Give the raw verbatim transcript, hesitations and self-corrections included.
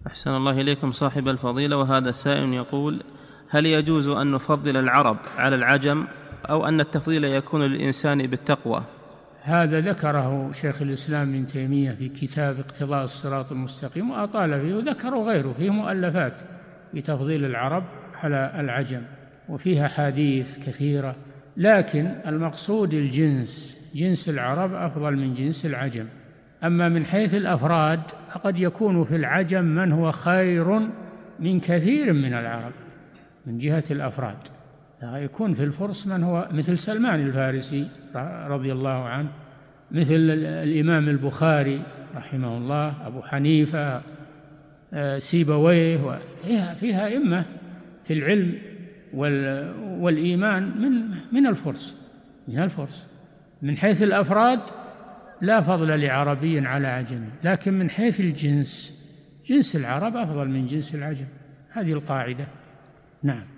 أحسن الله إليكم صاحب الفضيلة. وهذا سائل يقول: هل يجوز أن نفضل العرب على العجم، أو أن التفضيل يكون للإنسان بالتقوى؟ هذا ذكره شيخ الإسلام ابن تيمية في كتاب اقتضاء الصراط المستقيم وأطال فيه، وذكره غيره في مؤلفات في تفضيل العرب على العجم، وفيها حديث كثيرة. لكن المقصود الجنس، جنس العرب أفضل من جنس العجم. أما من حيث الأفراد فقد يكون في العجم من هو خير من كثير من العرب من جهة الأفراد. يكون في الفرس من هو مثل سلمان الفارسي رضي الله عنه، مثل الإمام البخاري رحمه الله، أبو حنيفة، سيبويه، فيها, فيها إمة في العلم والإيمان من من الفرس من الفرس من حيث الأفراد لا فضل لعربي على عجمي، لكن من حيث الجنس، جنس العرب أفضل من جنس العجم. هذه القاعدة. نعم.